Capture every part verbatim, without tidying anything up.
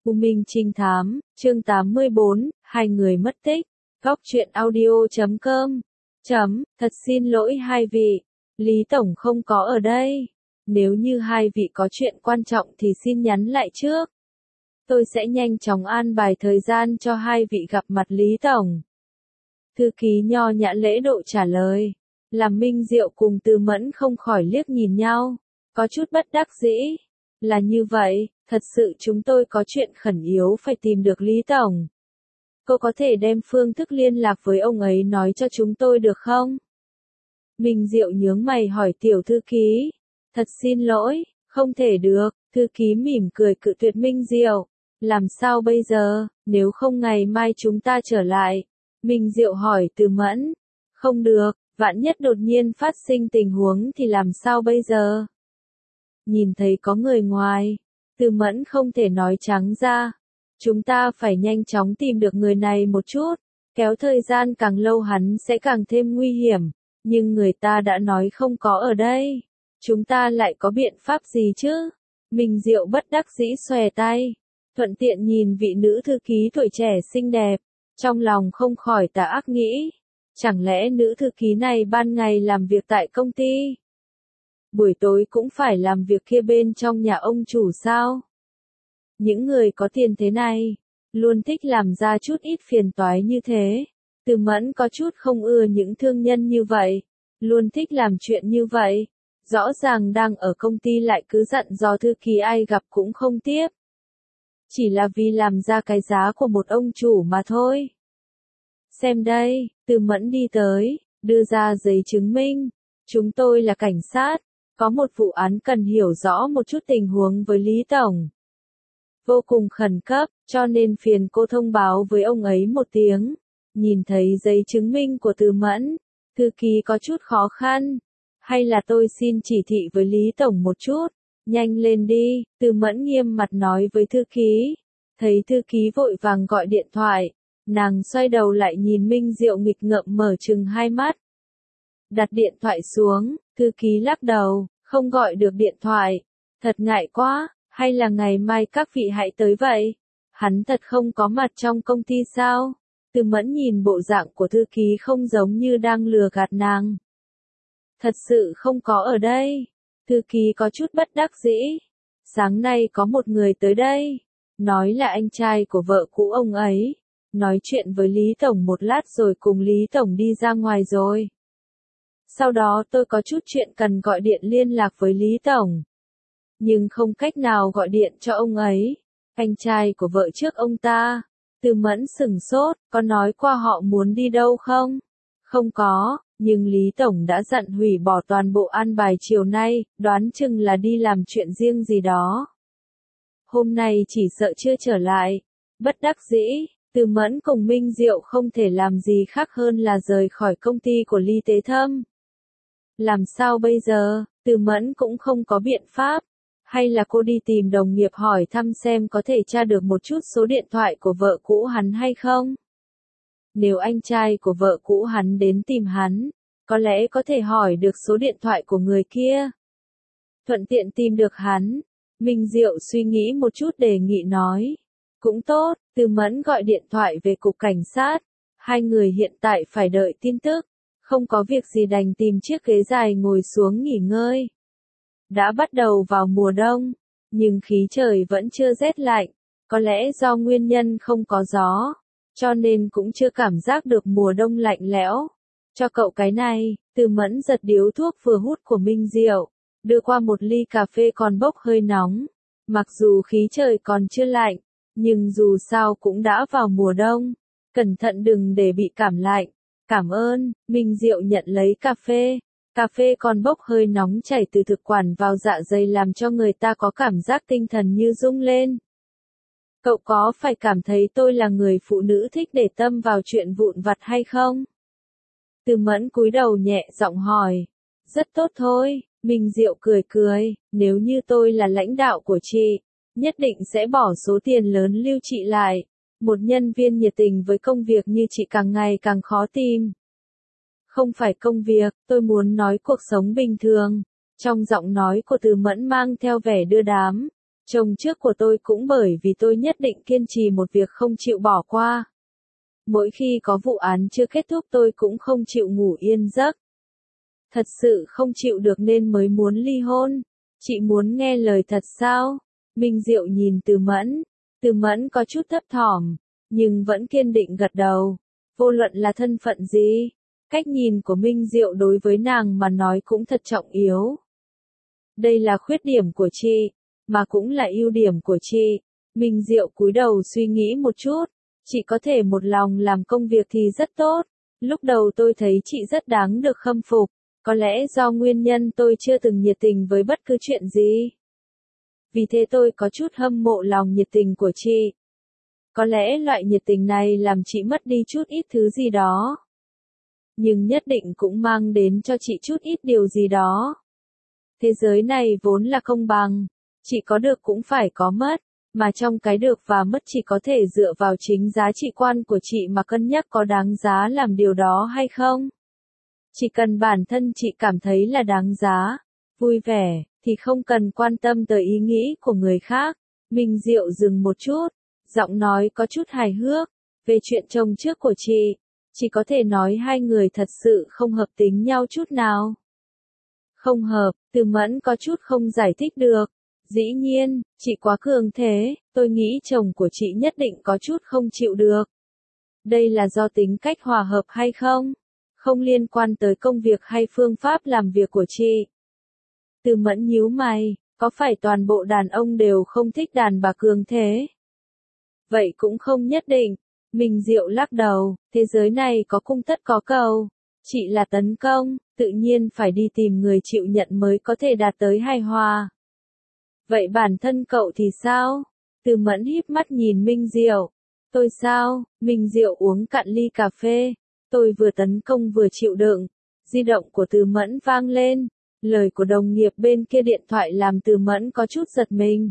U Minh Trinh Thám, chương tám mươi bốn, hai người mất tích. Góc truyện audio chấm com. Chấm, thật xin lỗi hai vị, Lý Tổng không có ở đây. Nếu như hai vị có chuyện quan trọng thì xin nhắn lại trước. Tôi sẽ nhanh chóng an bài thời gian cho hai vị gặp mặt Lý Tổng. Thư ký nho nhã lễ độ trả lời. Làm Minh Diệu cùng Từ Mẫn không khỏi liếc nhìn nhau, có chút bất đắc dĩ. Là như vậy, thật sự chúng tôi có chuyện khẩn yếu phải tìm được Lý Tổng. Cô có thể đem phương thức liên lạc với ông ấy nói cho chúng tôi được không? Minh Diệu nhướng mày hỏi tiểu thư ký. Thật xin lỗi, không thể được, thư ký mỉm cười cự tuyệt Minh Diệu. Làm sao bây giờ, nếu không ngày mai chúng ta trở lại? Minh Diệu hỏi Từ Mẫn. Không được, vạn nhất đột nhiên phát sinh tình huống thì làm sao bây giờ? Nhìn thấy có người ngoài, Từ Mẫn không thể nói trắng ra. Chúng ta phải nhanh chóng tìm được người này một chút, kéo thời gian càng lâu hắn sẽ càng thêm nguy hiểm, nhưng người ta đã nói không có ở đây. Chúng ta lại có biện pháp gì chứ? Minh Diệu bất đắc dĩ xòe tay, thuận tiện nhìn vị nữ thư ký tuổi trẻ xinh đẹp, trong lòng không khỏi tà ác nghĩ. Chẳng lẽ nữ thư ký này ban ngày làm việc tại công ty, buổi tối cũng phải làm việc kia bên trong nhà ông chủ sao? Những người có tiền thế này, luôn thích làm ra chút ít phiền toái như thế. Từ Mẫn có chút không ưa những thương nhân như vậy, luôn thích làm chuyện như vậy. Rõ ràng đang ở công ty lại cứ dặn dò thư ký ai gặp cũng không tiếp. Chỉ là vì làm ra cái giá của một ông chủ mà thôi. Xem đây, Từ Mẫn đi tới, đưa ra giấy chứng minh. Chúng tôi là cảnh sát, có một vụ án cần hiểu rõ một chút tình huống với Lý Tổng. Vô cùng khẩn cấp, cho nên phiền cô thông báo với ông ấy một tiếng. Nhìn thấy giấy chứng minh của Từ Mẫn, thư ký có chút khó khăn. Hay là tôi xin chỉ thị với Lý Tổng một chút, nhanh lên đi, Từ Mẫn nghiêm mặt nói với thư ký. Thấy thư ký vội vàng gọi điện thoại, nàng xoay đầu lại nhìn Minh Diệu nghịch ngợm mở trừng hai mắt. Đặt điện thoại xuống, thư ký lắc đầu, không gọi được điện thoại. Thật ngại quá, hay là ngày mai các vị hãy tới vậy? Hắn thật không có mặt trong công ty sao? Từ Mẫn nhìn bộ dạng của thư ký không giống như đang lừa gạt nàng. Thật sự không có ở đây. Thư ký có chút bất đắc dĩ. Sáng nay có một người tới đây, nói là anh trai của vợ cũ ông ấy. Nói chuyện với Lý Tổng một lát rồi cùng Lý Tổng đi ra ngoài rồi. Sau đó tôi có chút chuyện cần gọi điện liên lạc với Lý Tổng. Nhưng không cách nào gọi điện cho ông ấy. Anh trai của vợ trước ông ta. Từ Mẫn sửng sốt, có nói qua họ muốn đi đâu không? Không có, nhưng Lý Tổng đã dặn hủy bỏ toàn bộ an bài chiều nay, đoán chừng là đi làm chuyện riêng gì đó. Hôm nay chỉ sợ chưa trở lại. Bất đắc dĩ, Từ Mẫn cùng Minh Diệu không thể làm gì khác hơn là rời khỏi công ty của Ly Tế Thâm. Làm sao bây giờ? Từ Mẫn cũng không có biện pháp. Hay là cô đi tìm đồng nghiệp hỏi thăm xem có thể tra được một chút số điện thoại của vợ cũ hắn hay không? Nếu anh trai của vợ cũ hắn đến tìm hắn, có lẽ có thể hỏi được số điện thoại của người kia. Thuận tiện tìm được hắn. Minh Diệu suy nghĩ một chút đề nghị nói. Cũng tốt, Từ Mẫn gọi điện thoại về cục cảnh sát. Hai người hiện tại phải đợi tin tức. Không có việc gì đành tìm chiếc ghế dài ngồi xuống nghỉ ngơi. Đã bắt đầu vào mùa đông, nhưng khí trời vẫn chưa rét lạnh. Có lẽ do nguyên nhân không có gió, cho nên cũng chưa cảm giác được mùa đông lạnh lẽo. Cho cậu cái này, Từ Mẫn giật điếu thuốc vừa hút của Minh Diệu, đưa qua một ly cà phê còn bốc hơi nóng. Mặc dù khí trời còn chưa lạnh, nhưng dù sao cũng đã vào mùa đông. Cẩn thận đừng để bị cảm lạnh. Cảm ơn, Minh Diệu nhận lấy cà phê. Cà phê còn bốc hơi nóng chảy từ thực quản vào dạ dày làm cho người ta có cảm giác tinh thần như rung lên. Cậu có phải cảm thấy tôi là người phụ nữ thích để tâm vào chuyện vụn vặt hay không? Từ Mẫn cúi đầu nhẹ giọng hỏi. Rất tốt thôi, Minh Diệu cười cười, nếu như tôi là lãnh đạo của chị, nhất định sẽ bỏ số tiền lớn lưu chị lại. Một nhân viên nhiệt tình với công việc như chị càng ngày càng khó tìm. Không phải công việc, tôi muốn nói cuộc sống bình thường. Trong giọng nói của Từ Mẫn mang theo vẻ đưa đám. Chồng trước của tôi cũng bởi vì tôi nhất định kiên trì một việc không chịu bỏ qua. Mỗi khi có vụ án chưa kết thúc tôi cũng không chịu ngủ yên giấc. Thật sự không chịu được nên mới muốn ly hôn. Chị muốn nghe lời thật sao? Minh Diệu nhìn Từ Mẫn. Từ Mẫn có chút thấp thỏm, nhưng vẫn kiên định gật đầu. Vô luận là thân phận gì, cách nhìn của Minh Diệu đối với nàng mà nói cũng thật trọng yếu. Đây là khuyết điểm của chị, mà cũng là ưu điểm của chị. Minh Diệu cúi đầu suy nghĩ một chút. Chị có thể một lòng làm công việc thì rất tốt. Lúc đầu tôi thấy chị rất đáng được khâm phục. Có lẽ do nguyên nhân tôi chưa từng nhiệt tình với bất cứ chuyện gì. Vì thế tôi có chút hâm mộ lòng nhiệt tình của chị. Có lẽ loại nhiệt tình này làm chị mất đi chút ít thứ gì đó. Nhưng nhất định cũng mang đến cho chị chút ít điều gì đó. Thế giới này vốn là công bằng. Chị có được cũng phải có mất. Mà trong cái được và mất chỉ có thể dựa vào chính giá trị quan của chị mà cân nhắc có đáng giá làm điều đó hay không. Chỉ cần bản thân chị cảm thấy là đáng giá, vui vẻ, thì không cần quan tâm tới ý nghĩ của người khác. Minh Diệu dừng một chút, giọng nói có chút hài hước, về chuyện chồng trước của chị, chị có thể nói hai người thật sự không hợp tính nhau chút nào. Không hợp, Từ Mẫn có chút không giải thích được. Dĩ nhiên, chị quá cường thế, tôi nghĩ chồng của chị nhất định có chút không chịu được. Đây là do tính cách hòa hợp hay không? Không liên quan tới công việc hay phương pháp làm việc của chị. Từ Mẫn nhíu mày, có phải toàn bộ đàn ông đều không thích đàn bà cường thế? Vậy cũng không nhất định. Minh Diệu lắc đầu, thế giới này có cung tất có cầu. Chị là tấn công, tự nhiên phải đi tìm người chịu nhận mới có thể đạt tới hài hòa. Vậy bản thân cậu thì sao? Từ Mẫn híp mắt nhìn Minh Diệu. Tôi sao? Minh Diệu uống cạn ly cà phê. Tôi vừa tấn công vừa chịu đựng. Di động của Từ Mẫn vang lên. Lời của đồng nghiệp bên kia điện thoại làm Từ Mẫn có chút giật mình.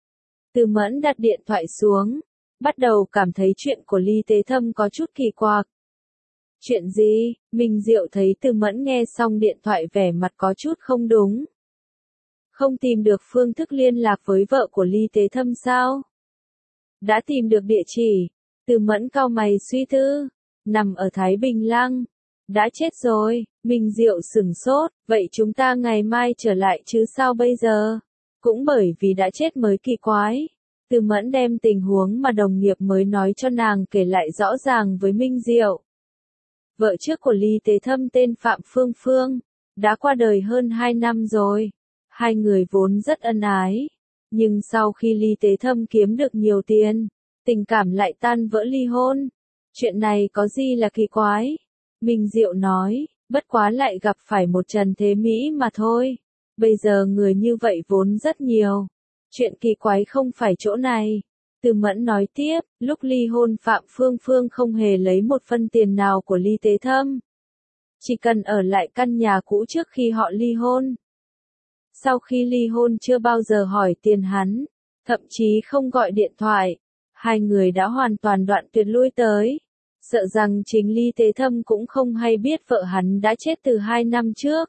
Từ Mẫn đặt điện thoại xuống. Bắt đầu cảm thấy chuyện của Ly Tế Thâm có chút kỳ quặc. Chuyện gì? Minh Diệu thấy Từ Mẫn nghe xong điện thoại vẻ mặt có chút không đúng. Không tìm được phương thức liên lạc với vợ của Ly Tế Thâm sao? Đã tìm được địa chỉ. Từ Mẫn cau mày suy tư. Nằm ở Thái Bình Lăng. Đã chết rồi. Minh Diệu sửng sốt. Vậy chúng ta ngày mai trở lại chứ sao bây giờ? Cũng bởi vì đã chết mới kỳ quái. Từ Mẫn đem tình huống mà đồng nghiệp mới nói cho nàng kể lại rõ ràng với Minh Diệu. Vợ trước của Ly Tế Thâm tên Phạm Phương Phương. Đã qua đời hơn hai năm rồi. Hai người vốn rất ân ái. Nhưng sau khi Ly Tế Thâm kiếm được nhiều tiền, tình cảm lại tan vỡ ly hôn. Chuyện này có gì là kỳ quái? Minh Diệu nói, bất quá lại gặp phải một Trần Thế Mỹ mà thôi. Bây giờ người như vậy vốn rất nhiều. Chuyện kỳ quái không phải chỗ này. Từ Mẫn nói tiếp, lúc ly hôn Phạm Phương Phương không hề lấy một phân tiền nào của Ly Tế Thâm. Chỉ cần ở lại căn nhà cũ trước khi họ ly hôn. Sau khi ly hôn chưa bao giờ hỏi tiền hắn, thậm chí không gọi điện thoại. Hai người đã hoàn toàn đoạn tuyệt lui tới. Sợ rằng chính Ly Tế Thâm cũng không hay biết vợ hắn đã chết từ hai năm trước.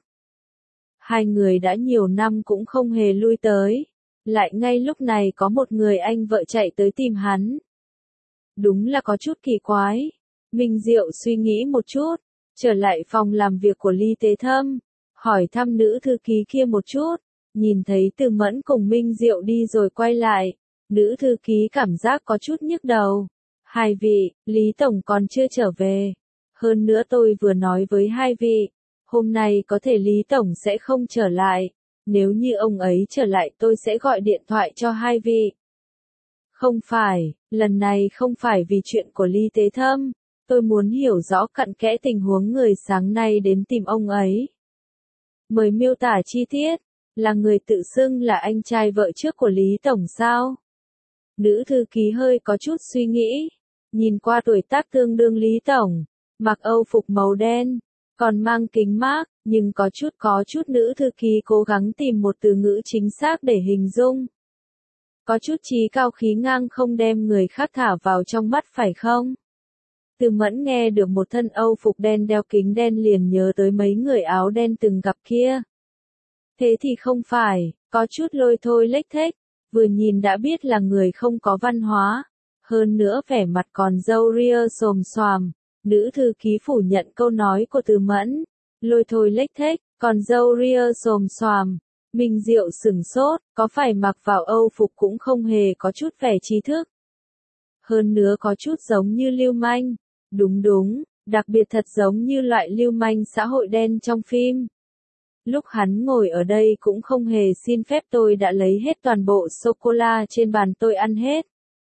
Hai người đã nhiều năm cũng không hề lui tới. Lại ngay lúc này có một người anh vợ chạy tới tìm hắn. Đúng là có chút kỳ quái. Minh Diệu suy nghĩ một chút, trở lại phòng làm việc của Ly Tế Thâm, hỏi thăm nữ thư ký kia một chút, nhìn thấy Từ Mẫn cùng Minh Diệu đi rồi quay lại, nữ thư ký cảm giác có chút nhức đầu. Hai vị, Lý Tổng còn chưa trở về. Hơn nữa tôi vừa nói với hai vị, hôm nay có thể Lý Tổng sẽ không trở lại. Nếu như ông ấy trở lại tôi sẽ gọi điện thoại cho hai vị. Không phải, lần này không phải vì chuyện của Ly Tế Thâm. Tôi muốn hiểu rõ cặn kẽ tình huống người sáng nay đến tìm ông ấy. Mời miêu tả chi tiết, là người tự xưng là anh trai vợ trước của Lý Tổng sao? Nữ thư ký hơi có chút suy nghĩ, nhìn qua tuổi tác tương đương Lý Tổng, mặc Âu phục màu đen, còn mang kính mác, nhưng có chút có chút nữ thư ký cố gắng tìm một từ ngữ chính xác để hình dung. Có chút chí cao khí ngang không đem người khác thả vào trong mắt phải không? Từ Mẫn nghe được một thân Âu phục đen đeo kính đen liền nhớ tới mấy người áo đen từng gặp kia. Thế thì không phải, có chút lôi thôi lếch thếch, vừa nhìn đã biết là người không có văn hóa, hơn nữa vẻ mặt còn râu ria xồm xoàm. Nữ thư ký phủ nhận câu nói của Từ Mẫn, lôi thôi lếch thếch, còn râu ria xồm xoàm. Minh Diệu sửng sốt, có phải mặc vào Âu phục cũng không hề có chút vẻ trí thức. Hơn nữa có chút giống như lưu manh. Đúng đúng, đặc biệt thật giống như loại lưu manh xã hội đen trong phim. Lúc hắn ngồi ở đây cũng không hề xin phép tôi đã lấy hết toàn bộ sô-cô-la trên bàn tôi ăn hết.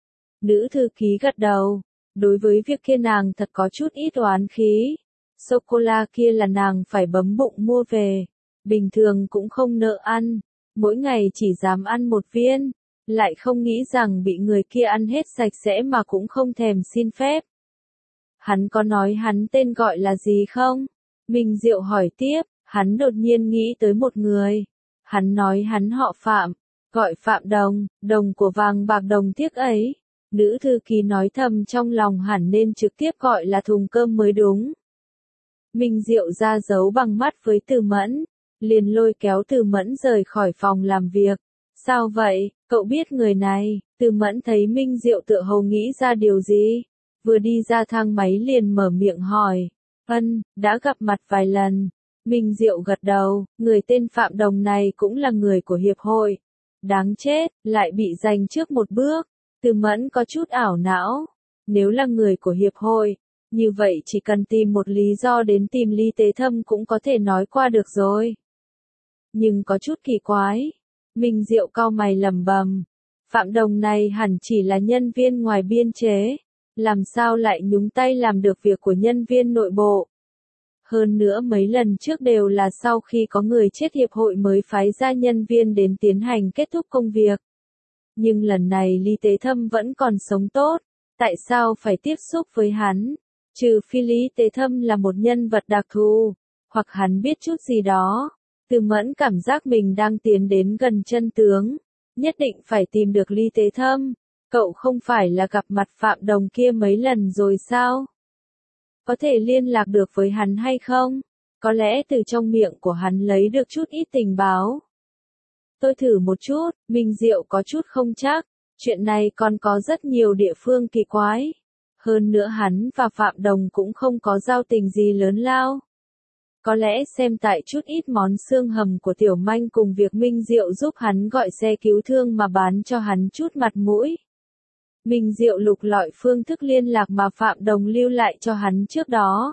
Nữ thư ký gật đầu. Đối với việc kia nàng thật có chút ít oán khí. Sô-cô-la kia là nàng phải bấm bụng mua về. Bình thường cũng không nỡ ăn. Mỗi ngày chỉ dám ăn một viên. Lại không nghĩ rằng bị người kia ăn hết sạch sẽ mà cũng không thèm xin phép. Hắn có nói hắn tên gọi là gì không? Minh Diệu hỏi tiếp, hắn đột nhiên nghĩ tới một người. Hắn nói hắn họ Phạm, gọi Phạm Đồng, đồng của vàng bạc đồng tiếc ấy. Nữ thư ký nói thầm trong lòng hẳn nên trực tiếp gọi là thùng cơm mới đúng. Minh Diệu ra dấu bằng mắt với Từ Mẫn, liền lôi kéo Từ Mẫn rời khỏi phòng làm việc. Sao vậy, cậu biết người này? Từ Mẫn thấy Minh Diệu tựa hồ nghĩ ra điều gì? Vừa đi ra thang máy liền mở miệng hỏi. Ân, đã gặp mặt vài lần. Minh Diệu gật đầu, người tên Phạm Đồng này cũng là người của hiệp hội. Đáng chết, lại bị giành trước một bước. Từ Mẫn có chút ảo não. Nếu là người của hiệp hội, như vậy chỉ cần tìm một lý do đến tìm Lý Tế Thâm cũng có thể nói qua được rồi. Nhưng có chút kỳ quái. Minh Diệu cau mày lẩm bẩm. Phạm Đồng này hẳn chỉ là nhân viên ngoài biên chế. Làm sao lại nhúng tay làm được việc của nhân viên nội bộ. Hơn nữa mấy lần trước đều là sau khi có người chết hiệp hội mới phái ra nhân viên đến tiến hành kết thúc công việc. Nhưng lần này Lý Tế Thâm vẫn còn sống tốt, tại sao phải tiếp xúc với hắn? Trừ phi Lý Tế Thâm là một nhân vật đặc thù, hoặc hắn biết chút gì đó. Từ Mẫn cảm giác mình đang tiến đến gần chân tướng, nhất định phải tìm được Lý Tế Thâm. Cậu không phải là gặp mặt Phạm Đồng kia mấy lần rồi sao? Có thể liên lạc được với hắn hay không? Có lẽ từ trong miệng của hắn lấy được chút ít tình báo. Tôi thử một chút, Minh Diệu có chút không chắc. Chuyện này còn có rất nhiều địa phương kỳ quái. Hơn nữa hắn và Phạm Đồng cũng không có giao tình gì lớn lao. Có lẽ xem tại chút ít món xương hầm của Tiểu Manh cùng việc Minh Diệu giúp hắn gọi xe cứu thương mà bán cho hắn chút mặt mũi. Minh Diệu lục lọi phương thức liên lạc mà Phạm Đồng lưu lại cho hắn trước đó.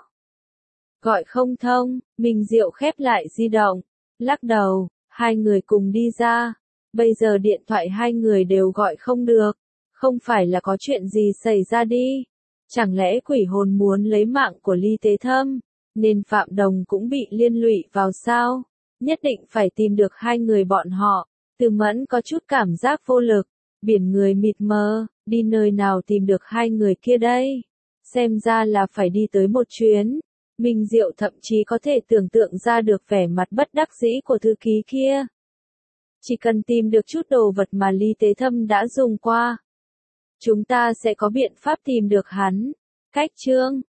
Gọi không thông, Minh Diệu khép lại di động, lắc đầu, hai người cùng đi ra. Bây giờ điện thoại hai người đều gọi không được, không phải là có chuyện gì xảy ra đi. Chẳng lẽ quỷ hồn muốn lấy mạng của Lý Tế Thâm, nên Phạm Đồng cũng bị liên lụy vào sao? Nhất định phải tìm được hai người bọn họ. Từ Mẫn có chút cảm giác vô lực, biển người mịt mờ, đi nơi nào tìm được hai người kia đây? Xem ra là phải đi tới một chuyến. Minh Diệu thậm chí có thể tưởng tượng ra được vẻ mặt bất đắc dĩ của thư ký kia. Chỉ cần tìm được chút đồ vật mà Lý Tế Thâm đã dùng qua, chúng ta sẽ có biện pháp tìm được hắn. Cách chương